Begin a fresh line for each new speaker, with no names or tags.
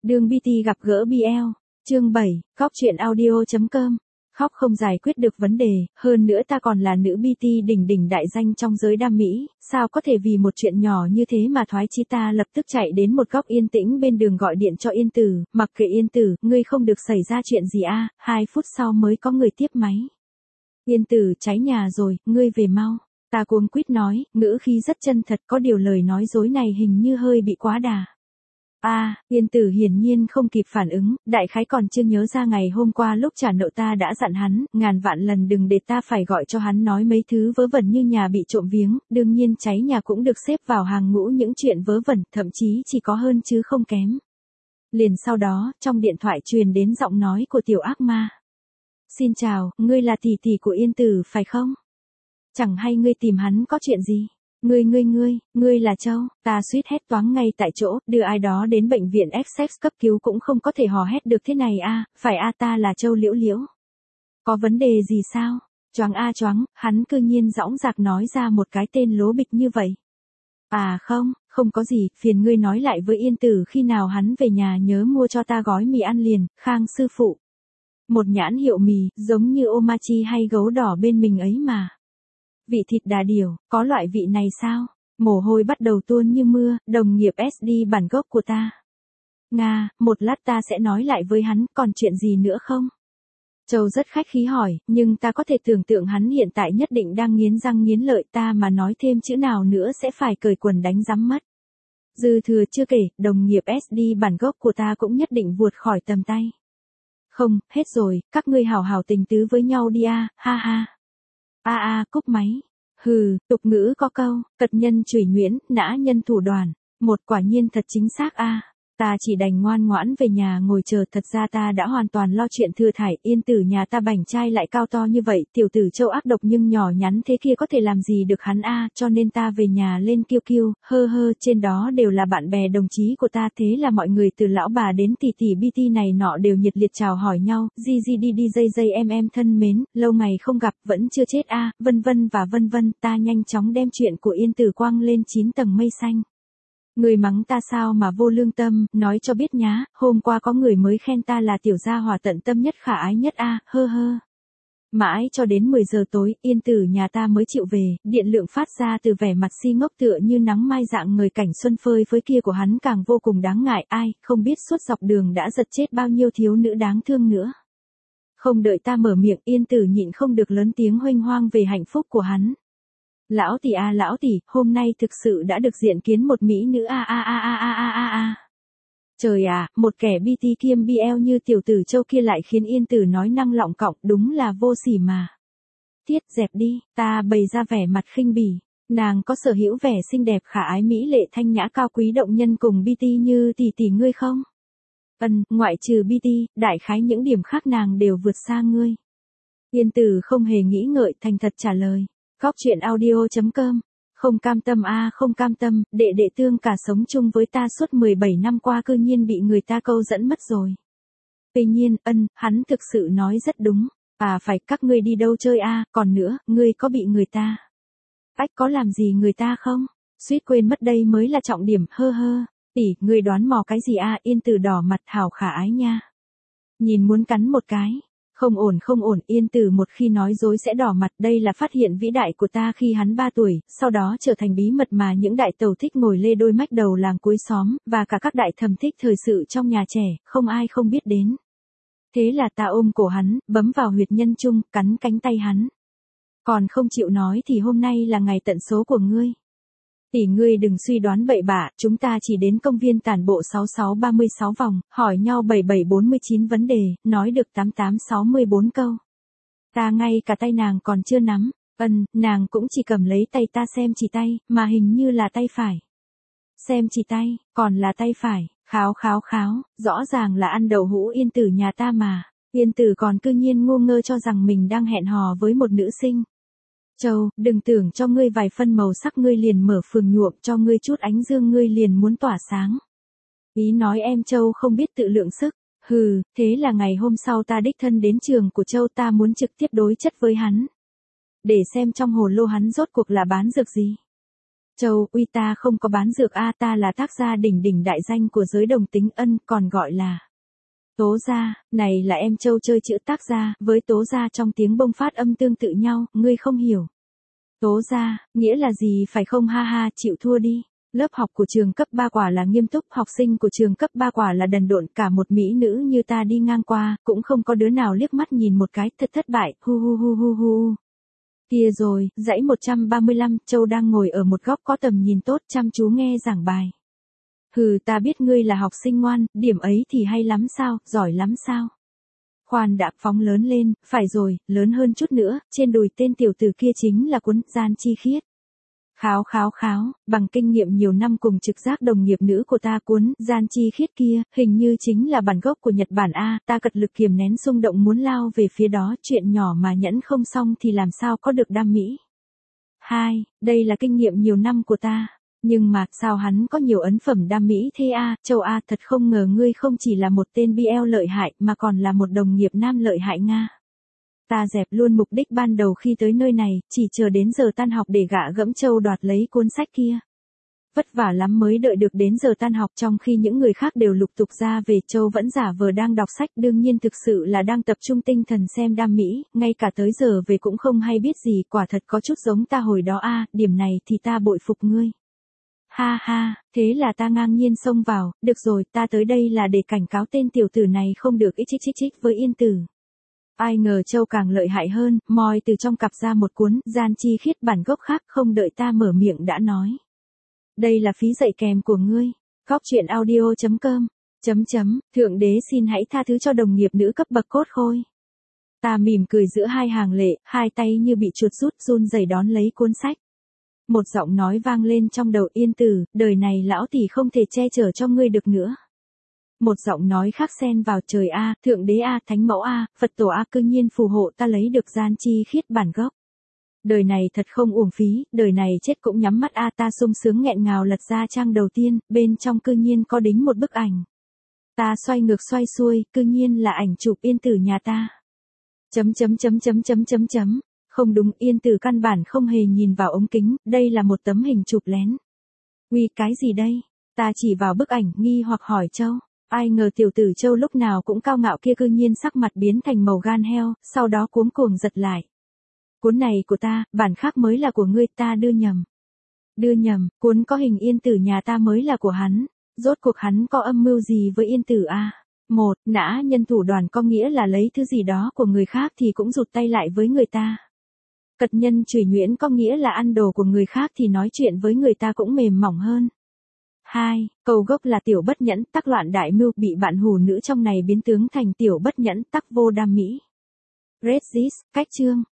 Đường BT gặp gỡ BL. Chương 7, Góc truyện audio.com. Khóc không giải quyết được vấn đề, hơn nữa ta còn là nữ BT đỉnh đỉnh đại danh trong giới đam mỹ, sao có thể vì một chuyện nhỏ như thế mà thoái chí. Ta lập tức chạy đến một góc yên tĩnh bên đường gọi điện cho Yên Tử, mặc kệ Yên Tử, ngươi không được xảy ra chuyện gì à, 2 phút sau mới có người tiếp máy. Yên Tử, cháy nhà rồi, ngươi về mau. Ta cuống quýt nói, ngữ khí rất chân thật, có điều lời nói dối này hình như hơi bị quá đà. Yên Tử hiển nhiên không kịp phản ứng, đại khái còn chưa nhớ ra ngày hôm qua lúc trả nợ ta đã dặn hắn, ngàn vạn lần đừng để ta phải gọi cho hắn nói mấy thứ vớ vẩn như nhà bị trộm viếng, đương nhiên cháy nhà cũng được xếp vào hàng ngũ những chuyện vớ vẩn, thậm chí chỉ có hơn chứ không kém. Liền sau đó, trong điện thoại truyền đến giọng nói của tiểu ác ma. Xin chào, ngươi là tỷ tỷ của Yên Tử phải không? Chẳng hay ngươi tìm hắn có chuyện gì? Ngươi là Châu, ta suýt hét toáng ngay tại chỗ, đưa ai đó đến bệnh viện Essex cấp cứu cũng không có thể hò hét được thế này phải ta là Châu Liễu Liễu. Có vấn đề gì sao? Choáng, hắn cư nhiên dõng dạc nói ra một cái tên lố bịch như vậy. Không có gì, phiền ngươi nói lại với Yên Tử khi nào hắn về nhà nhớ mua cho ta gói mì ăn liền, Khang sư phụ. Một nhãn hiệu mì, giống như Omachi hay gấu đỏ bên mình ấy mà. Vị thịt đà điểu, có loại vị này sao? Mồ hôi bắt đầu tuôn như mưa, đồng nghiệp SD bản gốc của ta. Một lát ta sẽ nói lại với hắn, còn chuyện gì nữa không? Châu rất khách khí hỏi, nhưng ta có thể tưởng tượng hắn hiện tại nhất định đang nghiến răng nghiến lợi, ta mà nói thêm chữ nào nữa sẽ phải cởi quần đánh rắm mất. Dư thừa chưa kể, đồng nghiệp SD bản gốc của ta cũng nhất định vụt khỏi tầm tay. Không, hết rồi, các ngươi hảo hảo tình tứ với nhau đi ha. Cúp máy. Tục ngữ có câu, cật nhân chửi nhuyễn, nã nhân thủ đoàn. Một quả nhiên thật chính xác Ta chỉ đành ngoan ngoãn về nhà ngồi chờ, thật ra ta đã hoàn toàn lo chuyện thừa thải. Yên Tử nhà ta bảnh trai lại cao to như vậy, tiểu tử Châu ác độc nhưng nhỏ nhắn thế kia có thể làm gì được hắn cho nên ta về nhà lên kiêu, trên đó đều là bạn bè đồng chí của ta, thế là mọi người từ lão bà đến tỷ tỷ BT này nọ đều nhiệt liệt chào hỏi nhau, dây em thân mến, lâu ngày không gặp, vẫn chưa chết vân vân, ta nhanh chóng đem chuyện của Yên Tử quăng lên 9 tầng mây xanh. Người mắng ta sao mà vô lương tâm, nói cho biết nhá, hôm qua có người mới khen ta là tiểu gia hỏa tận tâm nhất khả ái nhất Mãi cho đến 10 giờ tối, Yên Tử nhà ta mới chịu về, điện lượng phát ra từ vẻ mặt si ngốc tựa như nắng mai dạng người cảnh xuân phơi phới kia của hắn càng vô cùng đáng ngại, không biết suốt dọc đường đã giật chết bao nhiêu thiếu nữ đáng thương nữa. Không đợi ta mở miệng, Yên Tử nhịn không được lớn tiếng huênh hoang về hạnh phúc của hắn. Lão tỷ, hôm nay thực sự đã được diện kiến một mỹ nữ Trời một kẻ BT kiêm BL như tiểu tử Châu kia lại khiến Yên Tử nói năng lọng cọng, đúng là vô sỉ mà. Tiết dẹp đi, ta bày ra vẻ mặt khinh bỉ, nàng có sở hữu vẻ xinh đẹp khả ái mỹ lệ thanh nhã cao quý động nhân cùng BT như tỷ ngươi không? Ngoại trừ BT, đại khái những điểm khác nàng đều vượt xa ngươi. Yên Tử không hề nghĩ ngợi thành thật trả lời. Góc truyện audio.com. Không cam tâm, đệ tương cả sống chung với ta suốt 17 năm qua cư nhiên bị người ta câu dẫn mất rồi. Tuy nhiên, hắn thực sự nói rất đúng. Phải, các ngươi đi đâu chơi còn nữa, ngươi có bị người ta. Có làm gì người ta không? Suýt quên mất đây mới là trọng điểm, Tỷ, ngươi đoán mò cái gì Yên Tử đỏ mặt hảo khả ái nha. Nhìn muốn cắn một cái. Không ổn, Yên Tử một khi nói dối sẽ đỏ mặt, đây là phát hiện vĩ đại của ta khi hắn 3 tuổi, sau đó trở thành bí mật mà những đại tàu thích ngồi lê đôi mách đầu làng cuối xóm, và cả các đại thẩm thích thời sự trong nhà trẻ, không ai không biết đến. Thế là ta ôm cổ hắn, bấm vào huyệt nhân trung, cắn cánh tay hắn. Còn không chịu nói thì hôm nay là ngày tận số của ngươi. Tỷ ngươi đừng suy đoán bậy bạ, chúng ta chỉ đến công viên tản bộ 66-36 vòng, hỏi nhau 77-49 vấn đề, nói được 88-64 câu. Ta ngay cả tay nàng còn chưa nắm, nàng cũng chỉ cầm lấy tay ta xem chỉ tay, mà hình như là tay phải. Xem chỉ tay, còn là tay phải, kháo, rõ ràng là ăn đậu hũ Yên Tử nhà ta mà. Yên Tử còn cư nhiên ngu ngơ cho rằng mình đang hẹn hò với một nữ sinh. Châu, đừng tưởng cho ngươi vài phân màu sắc ngươi liền mở phường nhuộm, cho ngươi chút ánh dương ngươi liền muốn tỏa sáng. Ý nói em Châu không biết tự lượng sức. Thế là ngày hôm sau ta đích thân đến trường của Châu, ta muốn trực tiếp đối chất với hắn. Để xem trong hồ lô hắn rốt cuộc là bán dược gì. Châu, uy ta không có bán dược a, ta là tác gia đỉnh đỉnh đại danh của giới đồng tính ân, còn gọi là Tố gia, này là em Châu chơi chữ tác gia, với Tố gia trong tiếng bông phát âm tương tự nhau, ngươi không hiểu. Tố gia, nghĩa là gì phải không, ha ha, chịu thua đi. Lớp học của trường cấp 3 quả là nghiêm túc, học sinh của trường cấp 3 quả là đần độn, cả một mỹ nữ như ta đi ngang qua, cũng không có đứa nào liếc mắt nhìn một cái, thật thất bại, hu hu hu hu hu. Kia rồi, dãy 135, Châu đang ngồi ở một góc có tầm nhìn tốt, chăm chú nghe giảng bài. Hừ, ta biết ngươi là học sinh ngoan, điểm ấy thì hay lắm sao, giỏi lắm sao. Khoan đã, phóng lớn lên, phải rồi, lớn hơn chút nữa, trên đùi tên tiểu tử kia chính là cuốn Gian Chi Khiết. Kháo kháo kháo, bằng kinh nghiệm nhiều năm cùng trực giác đồng nghiệp nữ của ta, cuốn Gian Chi Khiết kia, hình như chính là bản gốc của Nhật Bản a, ta cật lực kiềm nén xung động muốn lao về phía đó, chuyện nhỏ mà nhẫn không xong thì làm sao có được đam mỹ. 2. Đây là kinh nghiệm nhiều năm của ta. Nhưng mà, sao hắn có nhiều ấn phẩm đam mỹ thế a, Châu a, thật không ngờ ngươi không chỉ là một tên BL lợi hại mà còn là một đồng nghiệp nam lợi hại nga. Ta dẹp luôn mục đích ban đầu khi tới nơi này, chỉ chờ đến giờ tan học để gạ gẫm Châu đoạt lấy cuốn sách kia. Vất vả lắm mới đợi được đến giờ tan học, trong khi những người khác đều lục tục ra về, Châu vẫn giả vờ đang đọc sách, đương nhiên thực sự là đang tập trung tinh thần xem đam mỹ, ngay cả tới giờ về cũng không hay biết gì, quả thật có chút giống ta hồi đó a, điểm này thì ta bội phục ngươi. Ha ha, thế là ta ngang nhiên xông vào, được rồi, ta tới đây là để cảnh cáo tên tiểu tử này không được ích chích với Yên Tử. Ai ngờ Châu càng lợi hại hơn, moi từ trong cặp ra một cuốn Gian Chi Khiết bản gốc khác, không đợi ta mở miệng đã nói. Đây là phí dạy kèm của ngươi. Góc chuyện audio.com. Thượng đế xin hãy tha thứ cho đồng nghiệp nữ cấp bậc cốt khôi. Ta mỉm cười giữa hai hàng lệ, hai tay như bị chuột rút, run rẩy đón lấy cuốn sách. Một giọng nói vang lên trong đầu, Yên Tử, đời này lão tỷ không thể che chở cho ngươi được nữa. Một giọng nói khác xen vào, trời a, thượng đế a, thánh mẫu a, Phật tổ a, cư nhiên phù hộ ta lấy được Gian Chi Khiết bản gốc. Đời này thật không uổng phí, đời này chết cũng nhắm mắt a, ta sung sướng nghẹn ngào lật ra trang đầu tiên, bên trong cư nhiên có đính một bức ảnh. Ta xoay ngược xoay xuôi, cư nhiên là ảnh chụp Yên Tử nhà ta. Không đúng, Yên Tử căn bản không hề nhìn vào ống kính, đây là một tấm hình chụp lén. Uy, cái gì đây? Ta chỉ vào bức ảnh, nghi hoặc hỏi Châu. Ai ngờ tiểu tử Châu lúc nào cũng cao ngạo kia cư nhiên sắc mặt biến thành màu gan heo, sau đó cuống cuồng giật lại. Cuốn này của ta, bản khác mới là của ngươi, ta đưa nhầm. Đưa nhầm, cuốn có hình Yên Tử nhà ta mới là của hắn. Rốt cuộc hắn có âm mưu gì với Yên Tử a? Một, nã nhân thủ đoàn có nghĩa là lấy thứ gì đó của người khác thì cũng rụt tay lại với người ta. Cật nhân chửi nhuyễn có nghĩa là ăn đồ của người khác thì nói chuyện với người ta cũng mềm mỏng hơn. 2. Cầu gốc là tiểu bất nhẫn, tắc loạn đại mưu, bị bạn hù nữ trong này biến tướng thành tiểu bất nhẫn, tắc vô đam mỹ. Read this, cách chương.